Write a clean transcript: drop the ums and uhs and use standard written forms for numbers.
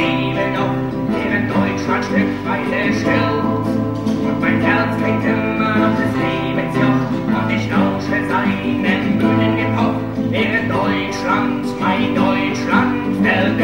lebe noch, während Deutschland stückweise stirbt. Und mein Herz trägt immer noch des Lebens Joch, und ich lausche seinem Bühnengepoch, während Deutschland, mein Deutschland, verdirbt.